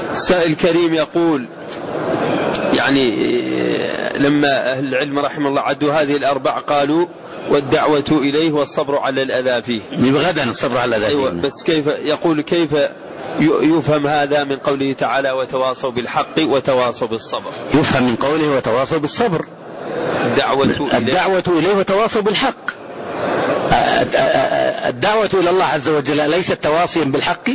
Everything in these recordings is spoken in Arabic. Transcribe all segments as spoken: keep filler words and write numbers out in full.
سائل كريم يقول يعني لما أهل العلم رحمه الله عدوا هذه الأربع قالوا والدعوة إليه والصبر على الأذى فيه. غدا الصبر على الأذى فيه. أيوة بس كيف يقول كيف يفهم هذا من قوله تعالى وتواصوا بالحق وتواصوا بالصبر؟ يفهم من قوله وتواصوا بالصبر الدعوة إليه, الدعوة إليه وتواصوا بالحق. الدعوة إلى الله عز وجل ليست تواصيا بالحق،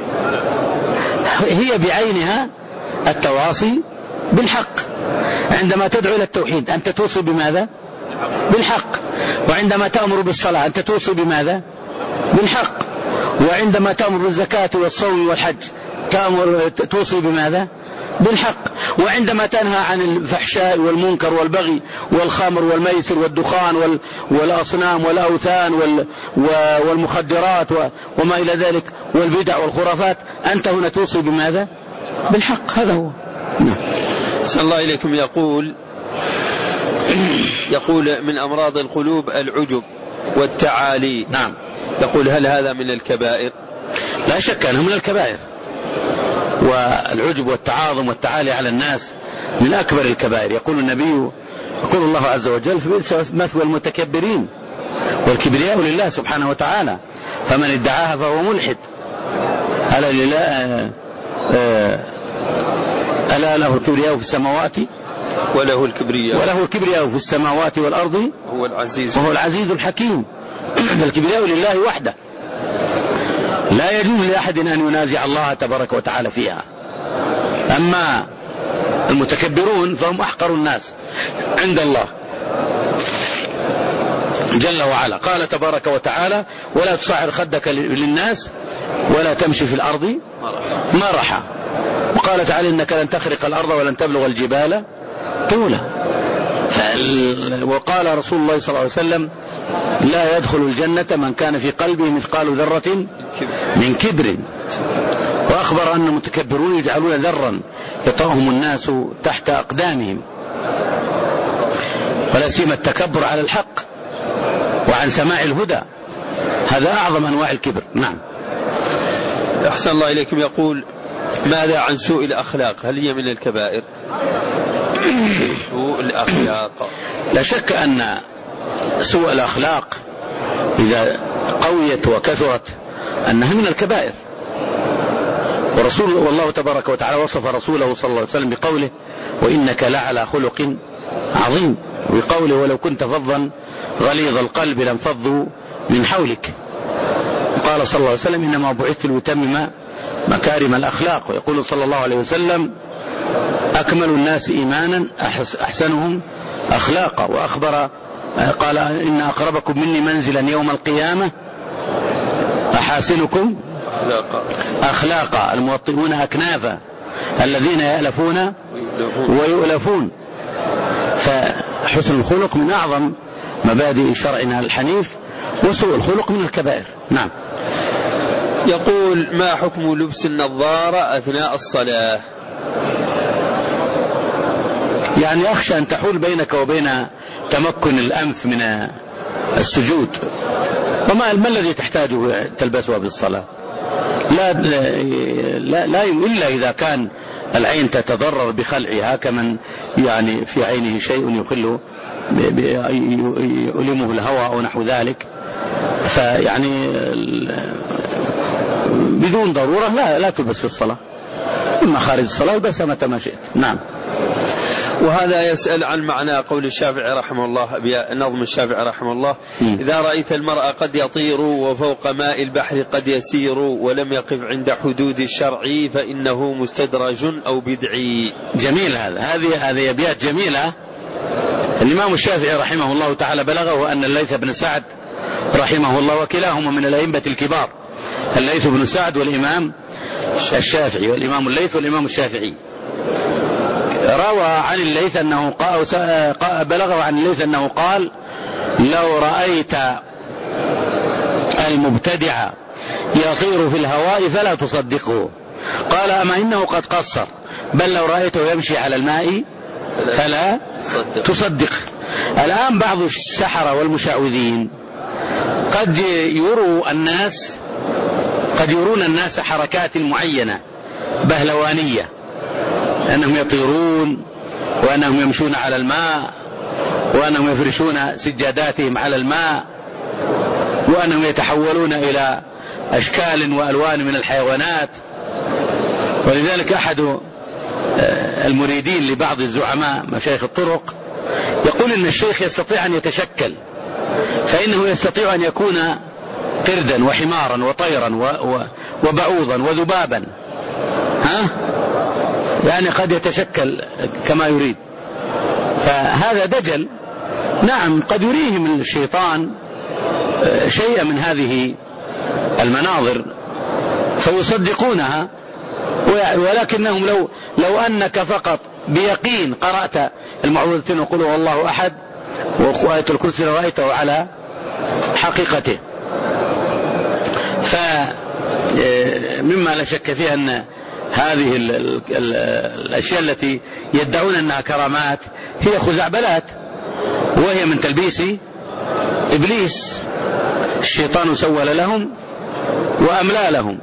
هي بعينها التواصي بالحق. عندما تدعو إلى التوحيد أنت توصي بماذا؟ بالحق. وعندما تأمر بالصلاة أنت توصي بماذا؟ بالحق. وعندما تأمر بالزكاة والصوم والحج تأمر توصي بماذا؟ بالحق. وعندما تنهى عن الفحشاء والمنكر والبغي والخمر والميسر والدخان والأصنام والأوثان والمخدرات وما إلى ذلك والبدع والخرافات أنت هنا توصي بماذا؟ بالحق. هذا هو. صلى الله إليكم. يقول يقول من أمراض القلوب العجب والتعالي. نعم. يقول هل هذا من الكبائر؟ لا شك أنه من الكبائر، والعجب والتعاظم والتعالي على الناس من أكبر الكبائر. يقول النبي يقول الله عز وجل في مثوى المتكبرين والكبرياء لله سبحانه وتعالى فمن ادعاها فهو ملحد. ألا لله ألا له الكبرياء في السماوات وله الكبرياء وله الكبرياء في السماوات والأرض هو العزيز وهو العزيز الحكيم. الكبرياء لله وحده، لا يجوز لأحد أن ينازع الله تبارك وتعالى فيها. أما المتكبرون فهم أحقر الناس عند الله جل وعلا. قال تبارك وتعالى ولا تصعر خدك للناس ولا تمشي في الأرض مرحا. وقال تعالى إنك لن تخرق الأرض ولن تبلغ الجبال طولا. وقال رسول الله صلى الله عليه وسلم لا يدخل الجنة من كان في قلبه مثقال ذرة من كبر. وأخبر أن المتكبرون يجعلون ذرا يطأهم الناس تحت أقدامهم، ولا سيما التكبر على الحق وعن سماع الهدى، هذا أعظم أنواع الكبر. نعم. أحسن الله إليكم. يقول ماذا عن سوء الأخلاق؟ هل هي من الكبائر؟ سوء الأخلاق لا شك أن سوء الأخلاق إذا قويت وكثرت أنها من الكبائر. ورسول والله تبارك وتعالى وصف رسوله صلى الله عليه وسلم بقوله وإنك لعلى خلق عظيم، وبقوله ولو كنت فظا غليظ القلب لانفضوا من حولك. قال صلى الله عليه وسلم إنما بعثت لأتمم مكارم الأخلاق. ويقول صلى الله عليه وسلم أكمل الناس إيمانا أحسنهم أخلاقا. وأخبر قال إن أقربكم مني منزلا يوم القيامة أحاسنكم أخلاقا الموطئون أكنافا الذين يألفون ويؤلفون. فحسن الخلق من أعظم مبادئ شرعنا الحنيف، وسوء الخلق من الكبائر. نعم. يقول ما حكم لبس النظارة أثناء الصلاة؟ يعني أخشى أن تحول بينك وبين تمكن الأنف من السجود. وما ما الذي تحتاجه تلبسها بالصلاة؟ لا, لا, لا إلا إذا كان العين تتضرر بخلعها كمن يعني في عينه شيء يخل يؤلمه الهواء أو نحو ذلك، فيعني بدون ضرورة لا, لا تلبس في الصلاة، إما خارج الصلاة البسها متى ما شئت. نعم. وهذا يسأل عن معنى قول الشافعي رحمه الله، نظم الشافعي رحمه الله م. إذا رأيت المرأة قد يطير وفوق ماء البحر قد يسير ولم يقف عند حدود الشرع فإنه مستدرج أو بدعي. جميل. هذا هذه هذه أبيات جميلة. الإمام الشافعي رحمه الله تعالى بلغه أن الليث بن سعد رحمه الله وكلاهما من الأئمة الكبار، الليث بن سعد والإمام الشافعي، والإمام الليث والإمام الشافعي، روى عن الليث أنه قال بلغه عن الليث أنه قال لو رأيت المبتدع يطير في الهواء فلا تصدقه. قال أما إنه قد قصر، بل لو رأيته يمشي على الماء فلا تصدق. الآن بعض السحرة والمشعوذين قد يروا الناس قد يرون الناس حركات معينة بهلوانية، أنهم يطيرون وأنهم يمشون على الماء وأنهم يفرشون سجاداتهم على الماء وأنهم يتحولون إلى أشكال وألوان من الحيوانات. ولذلك أحد المريدين لبعض الزعماء مشايخ الطرق يقول إن الشيخ يستطيع أن يتشكل، فإنه يستطيع أن يكون قردا وحمارا وطيرا وبعوضا وذبابا، ها؟ يعني قد يتشكل كما يريد. فهذا دجل. نعم قد يريهم الشيطان شيئا من هذه المناظر فيصدقونها، ولكنهم لو لو أنك فقط بيقين قرأت المعوذتين وقل هو الله أحد وآية الكرسي رأيته على حقيقته. فمما لا شك فيه أن هذه ال ال ال الأشياء التي يدعون أنها كرامات هي خزعبلات، وهي من تلبيس إبليس. الشيطان سول لهم وأملى لهم.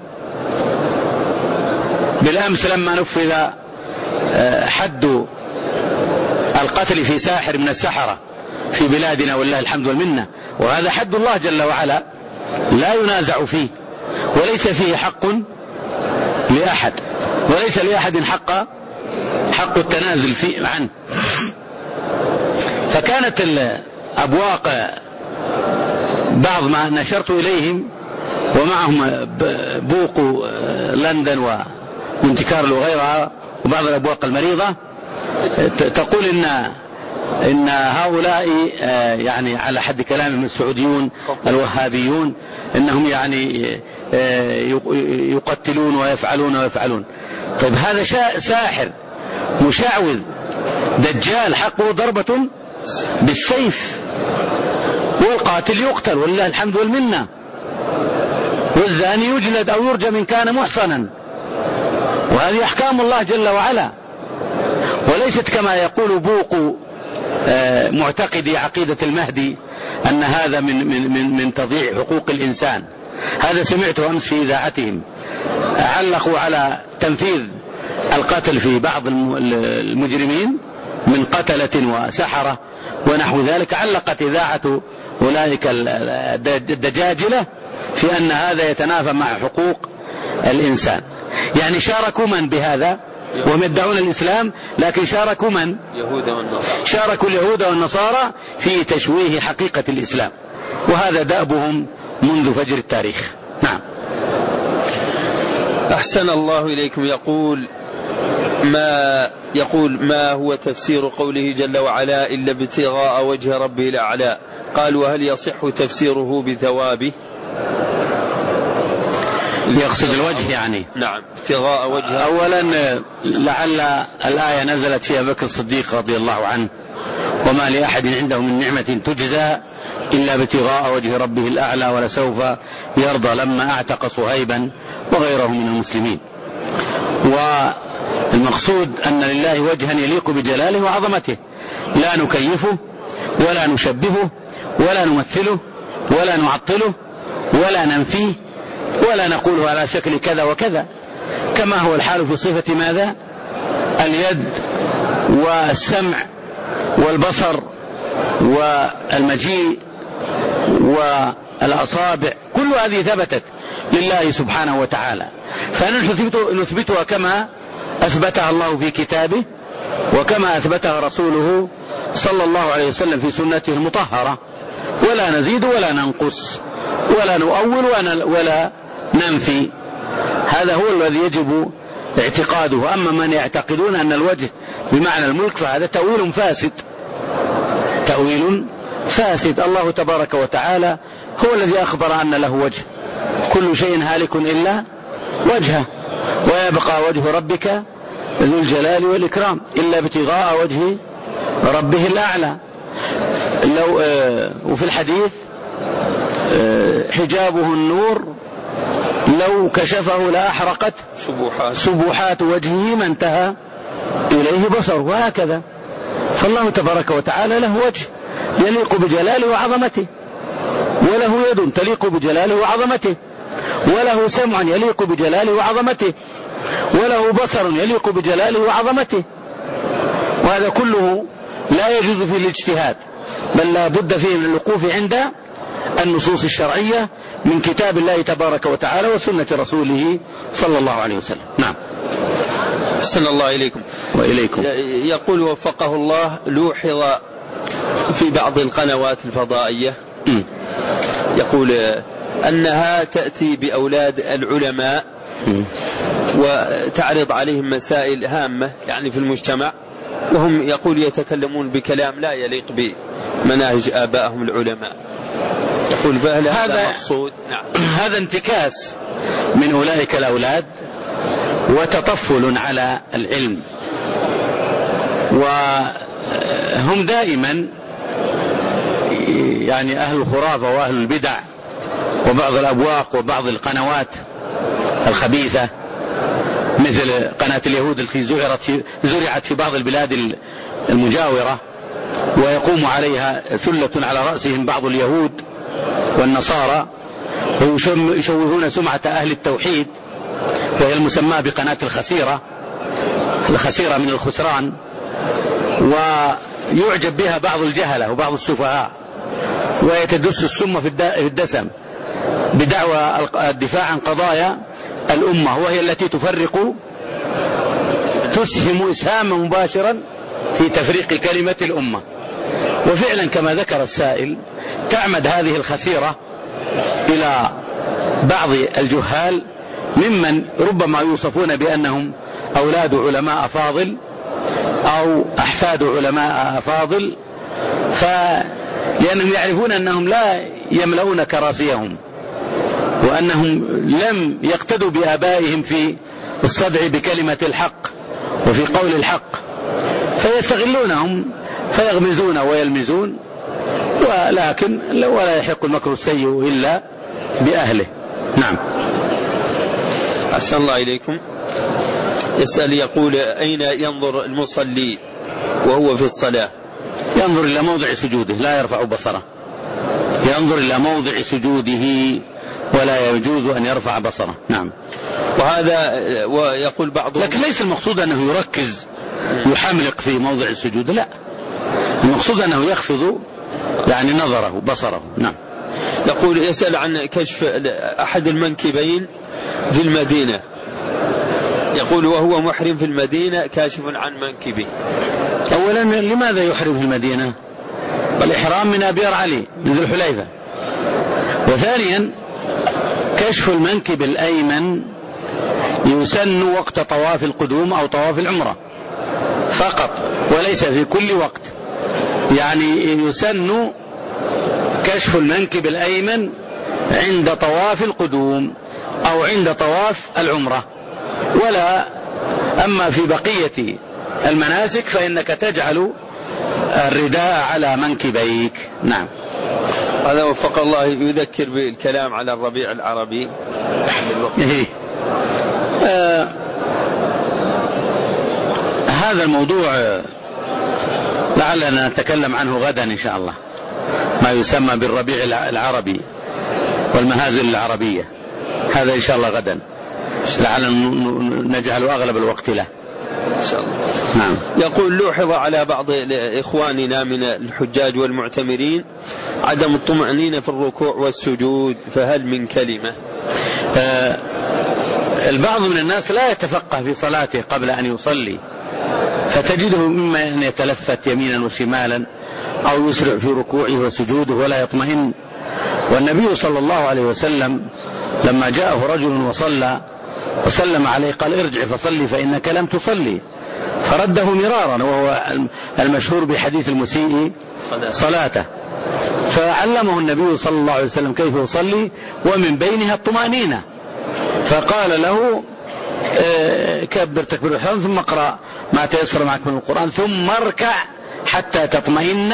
بالأمس لما نفذ حد القتل في ساحر من السحرة في بلادنا والله الحمد والمنة، وهذا حد الله جل وعلا لا ينازع فيه، وليس فيه حق لأحد، وليس لأحد حق حق التنازل فيه عنه. فكانت الأبواق بعض ما نشرت إليهم ومعهم بوق لندن ومنتكار وغيرها وبعض الأبواق المريضة تقول إن إن هؤلاء يعني على حد كلامهم السعوديون الوهابيون إنهم يعني يقتلون ويفعلون ويفعلون. طيب هذا ساحر مشعوذ دجال حقه ضربة بالسيف، والقاتل يقتل والله الحمد والمنة، والزاني يجلد أو يرجم إن كان محصنا، وهذه أحكام الله جل وعلا، وليست كما يقول بوق معتقدي عقيدة المهدي أن هذا من, من, من, من تضييع حقوق الإنسان. هذا سمعته أمس في إذاعتهم، علقوا على تنفيذ القتل في بعض المجرمين من قتلة وسحرة ونحو ذلك، علقت إذاعة أولئك الدجاجلة في أن هذا يتنافى مع حقوق الإنسان. يعني شاركوا من بهذا وهم يدعون الإسلام، لكن شاركوا من؟ يهود والنصارى. شاركوا اليهود والنصارى في تشويه حقيقة الإسلام، وهذا دأبهم منذ فجر التاريخ. نعم. أحسن الله إليكم. يقول ما يقول ما هو تفسير قوله جل وعلا إلا ابتغاء وجه ربه الأعلى؟ قال وهل يصح تفسيره بثوابه؟ يقصد الوجه يعني. نعم ابتغاء وجه. أولا لعل الآية نزلت فيها بكر الصديق رضي الله عنه وما لأحد عنده من نعمة تجزى إلا ابتغاء وجه ربه الأعلى ولسوف يرضى لما أعتق صهيبا وغيره من المسلمين. والمقصود أن لله وجها يليق بجلاله وعظمته، لا نكيفه ولا نشبهه ولا نمثله ولا نعطله ولا ننفيه ولا نقوله على شكل كذا وكذا، كما هو الحال في صفة ماذا؟ اليد والسمع والبصر والمجيء والأصابع، كل هذه ثبتت لله سبحانه وتعالى، فنحن نثبتها كما أثبتها الله في كتابه وكما أثبتها رسوله صلى الله عليه وسلم في سنته المطهرة، ولا نزيد ولا ننقص ولا نؤول ولا ننفي. هذا هو الذي يجب اعتقاده. أما من يعتقدون أن الوجه بمعنى الملك فهذا تأويل فاسد، تأويل فاسد. الله تبارك وتعالى هو الذي أخبر أن له وجه، كل شيء هالك إلا وجهه، ويبقى وجه ربك ذو الجلال والإكرام إلا ابتغاء وجه ربه الأعلى. لو آه وفي الحديث آه حجابه النور لو كشفه لأحرقت سبحات وجهه ما انتهى إليه بصر، وهكذا. فالله تبارك وتعالى له وجه يليق بجلاله وعظمته، وله يد تليق بجلاله وعظمته، وله سمع يليق بجلاله وعظمته، وله بصر يليق بجلاله وعظمته، وهذا كله لا يجوز فيه الاجتهاد، بل لا بد فيه من الوقوف عند النصوص الشرعية من كتاب الله تبارك وتعالى وسنة رسوله صلى الله عليه وسلم. نعم. أحسن الله إليكم. وإليكم. يقول وفقه الله: لوحظ في بعض القنوات الفضائية م. يقول أنها تأتي بأولاد العلماء م. وتعرض عليهم مسائل هامة يعني في المجتمع، وهم يقول يتكلمون بكلام لا يليق بمناهج آبائهم العلماء. يقول فهل هذا مقصود؟ نعم. هذا انتكاس من أولئك الأولاد وتطفل على العلم، وهم دائما يعني أهل الخرافة وأهل البدع وبعض الأبواق وبعض القنوات الخبيثة مثل قناة اليهود التي زرعت في بعض البلاد المجاورة، ويقوم عليها ثلة على رأسهم بعض اليهود والنصارى، ويشوهون سمعة أهل التوحيد، وهي المسمى بقناة الخسيرة، الخسيرة من الخسران، ويعجب بها بعض الجهلة وبعض السفهاء، ويتدس السم في الدسم بدعوى الدفاع عن قضايا الأمة، وهي التي تفرق تسهم إسهاما مباشرا في تفريق كلمة الأمة. وفعلا كما ذكر السائل تعمد هذه الخسيرة إلى بعض الجهال ممن ربما يوصفون بأنهم أولاد علماء فاضل أو أحفاد علماء فاضل، لأنهم يعرفون أنهم لا يملؤون كراسيهم، وأنهم لم يقتدوا بآبائهم في الصدع بكلمة الحق وفي قول الحق، فيستغلونهم فيغمزون ويلمزون، ولكن ولا يحق المكر السيء إلا بأهله. نعم. أحسن الله إليكم. يسأل يقول: أين ينظر المصلي وهو في الصلاة؟ ينظر إلى موضع سجوده، لا يرفع بصره، ينظر إلى موضع سجوده ولا يجوز أن يرفع بصره. نعم. وهذا ويقول بعضهم، لكن ليس المقصود أنه يركز يحملق في موضع السجود، لا، المقصود أنه يخفض يعني نظره بصره. نعم. يقول يسأل عن كشف أحد المنكبين في المدينة، يقول وهو محرم في المدينة كاشف عن منكبه. أولا لماذا يحرم في المدينة؟ والإحرام من أبيار علي من ذي الحليفة. وثانيا كشف المنكب الأيمن يسن وقت طواف القدوم أو طواف العمرة فقط، وليس في كل وقت، يعني يسن كشف المنكب الأيمن عند طواف القدوم أو عند طواف العمرة، ولا أما في بقية المناسك فإنك تجعل الرداء على منكبيك. نعم. هذا وفق الله يذكر بالكلام على الربيع العربي. إيه. آه هذا الموضوع لعلنا نتكلم عنه غدا إن شاء الله، ما يسمى بالربيع العربي والمهازل العربية، هذا إن شاء الله غدا لعلنا نجعل أغلب الوقت له إن شاء الله. نعم. يقول لوحظ على بعض إخواننا من الحجاج والمعتمرين عدم الطمأنينة في الركوع والسجود، فهل من كلمة؟ آه البعض من الناس لا يتفقه في صلاته قبل أن يصلي، فتجده مما أن يتلفت يمينا وشمالا أو يسرع في ركوعه وسجوده ولا يطمئن. والنبي صلى الله عليه وسلم لما جاءه رجل وصلى وسلم عليه قال: ارجع فصلي فإنك لم تصلي، فرده مرارا، وهو المشهور بحديث المسيء صلاته. فعلمه النبي صلى الله عليه وسلم كيف يصلي ومن بينها الطمأنينة، فقال له: كبر تكبير الإحرام ثم اقرأ ما تيسر معك من القرآن ثم اركع حتى تطمئن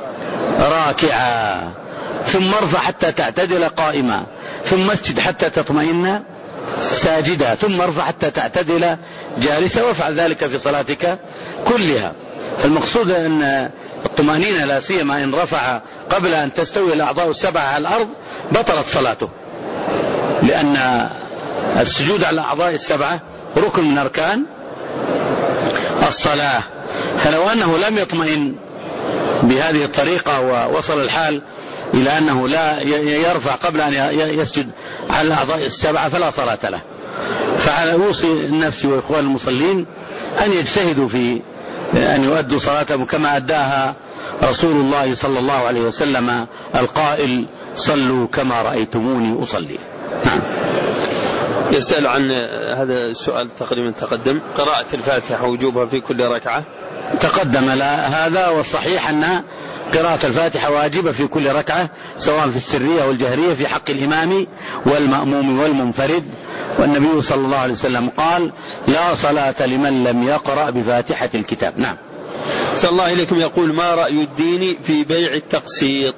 راكعا ثم ارفع حتى تعتدل قائما ثم اسجد حتى تطمئن ساجدا ثم ارفع حتى تعتدل جالسا، وافعل ذلك في صلاتك كلها. فالمقصود أن الطمأنينة لا سيما إن رفع قبل أن تستوي الأعضاء السبعة على الأرض بطلت صلاته لأن السجود على الأعضاء السبعة ركن من أركان الصلاة، فلو أنه لم يطمئن بهذه الطريقة ووصل الحال إلى أنه لا يرفع قبل أن يسجد على الأعضاء السبعة فلا صلاة له. فعلى أوصي النفس وإخوان المصلين أن يجتهدوا في أن يؤدوا صلاتهم كما أداها رسول الله صلى الله عليه وسلم القائل: صلوا كما رأيتموني أصلي. نعم. يسأل عن هذا السؤال تقريبا تقدم، قراءة الفاتحة وجوبها في كل ركعة. تقدم هذا، والصحيح أن قراءة الفاتحة واجبة في كل ركعة سواء في السرية والجهرية في حق الإمام والمأموم والمنفرد، والنبي صلى الله عليه وسلم قال: لا صلاة لمن لم يقرأ بفاتحة الكتاب. نعم. صلى الله عليكم يقول: ما رأي الدين في بيع التقسيط؟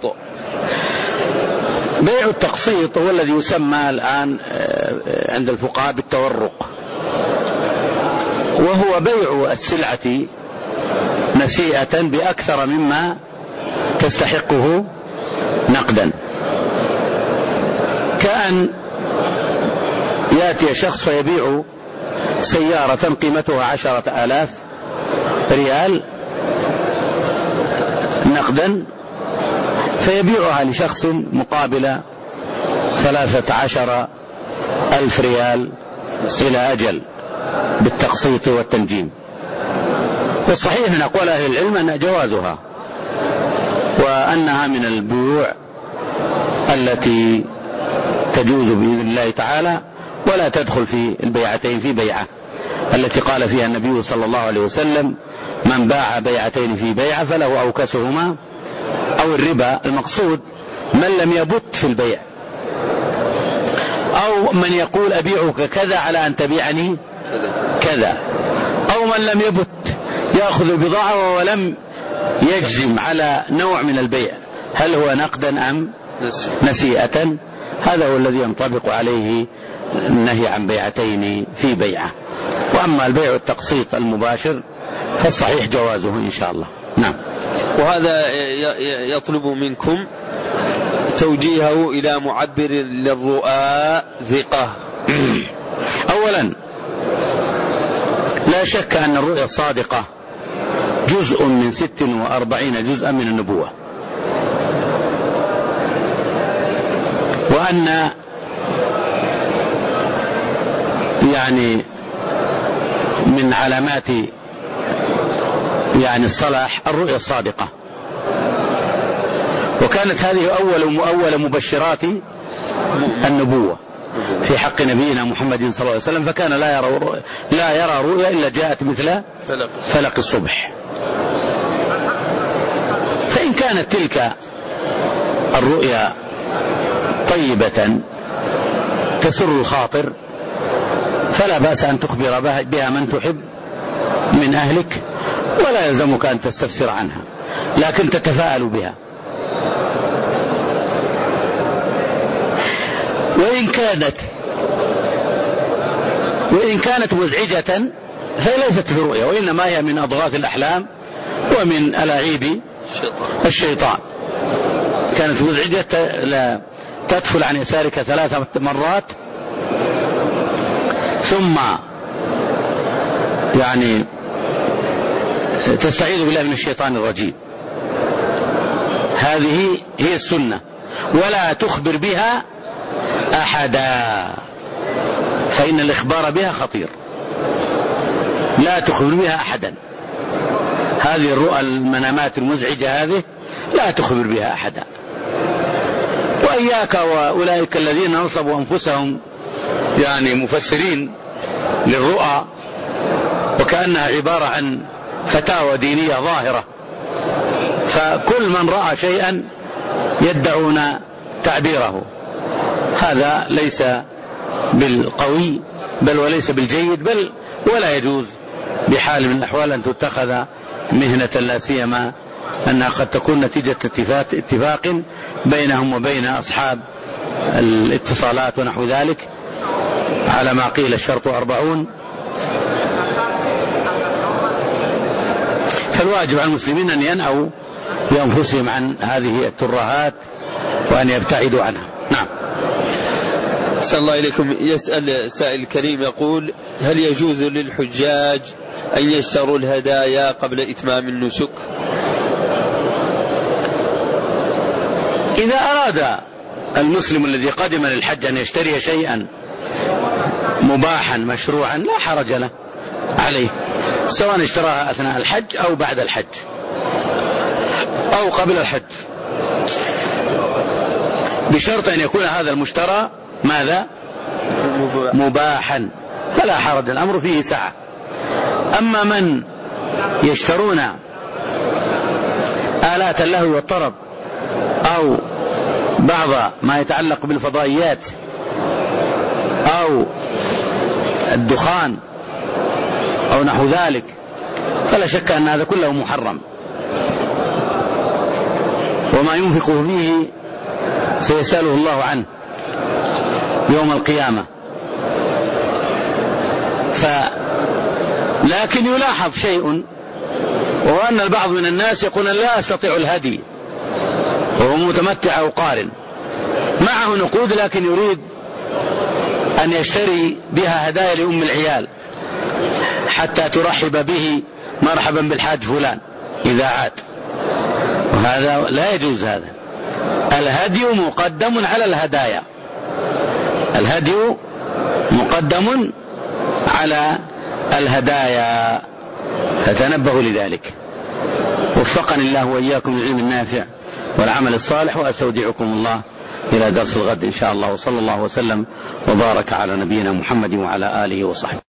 بيع التقسيط هو الذي يسمى الآن عند الفقهاء بالتورق، وهو بيع السلعة نسيئة بأكثر مما تستحقه نقدا، كأن يأتي شخص فيبيع سيارة قيمتها عشرة آلاف ريال نقدا، فيبيعها لشخص مقابل ثلاثة عشر ألف ريال إلى أجل بالتقسيط والتنجيم. والصحيح من أقوال أهل العلم أن جوازها، وأنها من البيوع التي تجوز بإذن الله تعالى، ولا تدخل في البيعتين في بيعة التي قال فيها النبي صلى الله عليه وسلم: من باع بيعتين في بيعة فله أوكسهما أو الربا. المقصود من لم يبت في البيع، أو من يقول أبيعك كذا على أن تبيعني كذا، أو من لم يبت يأخذ البضاعة ولم يجزم على نوع من البيع هل هو نقدا أم نسيئة. هذا هو الذي ينطبق عليه النهي عن بيعتين في بيعة. وأما البيع التقسيط المباشر فالصحيح جوازه إن شاء الله. نعم. وهذا يطلب منكم توجيهه إلى معبر للرؤى ثقة. أولا لا شك أن الرؤيا الصادقة جزء من ست وأربعين جزءا من النبوة، وأن يعني من علامات يعني الصلاح الرؤيا الصادقة، وكانت هذه أول أول مبشرات النبوة في حق نبينا محمد صلى الله عليه وسلم، فكان لا يرى لا يرى رؤيا إلا جاءت مثل فلق الصبح. فإن كانت تلك الرؤيا طيبة تسر الخاطر فلا بأس أن تخبر بها من تحب من أهلك، ولا يلزمك أن تستفسر عنها، لكن تتفاءل بها. وإن كانت وإن كانت مزعجة فهي ليست برؤيا، وإنما هي من أضغاث الأحلام ومن ألاعيب الشيطان. كانت مزعجة لا تدفل عن يسارك ثلاث مرات ثم يعني تستعيذ بالله من الشيطان الرجيم. هذه هي السنة، ولا تخبر بها أحدا، فإن الإخبار بها خطير. لا تخبر بها أحدا، هذه الرؤى المنامات المزعجة هذه لا تخبر بها أحدا. وإياك وأولئك الذين نصبوا أنفسهم يعني مفسرين للرؤى وكأنها عبارة عن فتاوى دينية ظاهرة، فكل من رأى شيئا يدعون تعبيره. هذا ليس بالقوي بل وليس بالجيد، بل ولا يجوز بحال من الأحوال أن تتخذ مهنة، لا سيما أنها قد تكون نتيجة اتفاق بينهم وبين أصحاب الاتصالات ونحو ذلك، على ما قيل الشرط أربعون. فالواجب على المسلمين أن ينأوا بأنفسهم عن هذه الترهات وأن يبتعدوا عنها. نعم. أحسن الله إليكم. يسأل سائل كريم يقول: هل يجوز للحجاج أن يشتروا الهدايا قبل إتمام النسك؟ إذا أراد المسلم الذي قدم للحج أن يشتري شيئا مباحا مشروعا لا حرج له عليه، سواء اشتراها أثناء الحج أو بعد الحج أو قبل الحج، بشرط أن يكون هذا المشترى ماذا؟ مباحا، فلا حرج، الأمر فيه سعة. أما من يشترون آلات اللهو والطرب أو بعض ما يتعلق بالفضائيات أو الدخان أو نحو ذلك، فلا شك أن هذا كله محرم، وما ينفق فيه سيسأله الله عنه يوم القيامة. ف لكن يلاحظ شيء، وهو أن البعض من الناس يقول لا أستطيع الهدي، وهو متمتع أو قارن معه نقود، لكن يريد أن يشتري بها هدايا لأم العيال حتى ترحب به مرحبا بالحاج فلان إذا عاد، وهذا لا يجوز. هذا الهدي مقدم على الهدايا، الهدي مقدم على الهدايا، فتنبهوا لذلك. وفقني الله وإياكم للعلم النافع والعمل الصالح، وأستودعكم الله إلى درس الغد إن شاء الله، وصلى الله وسلم وبارك على نبينا محمد وعلى آله وصحبه.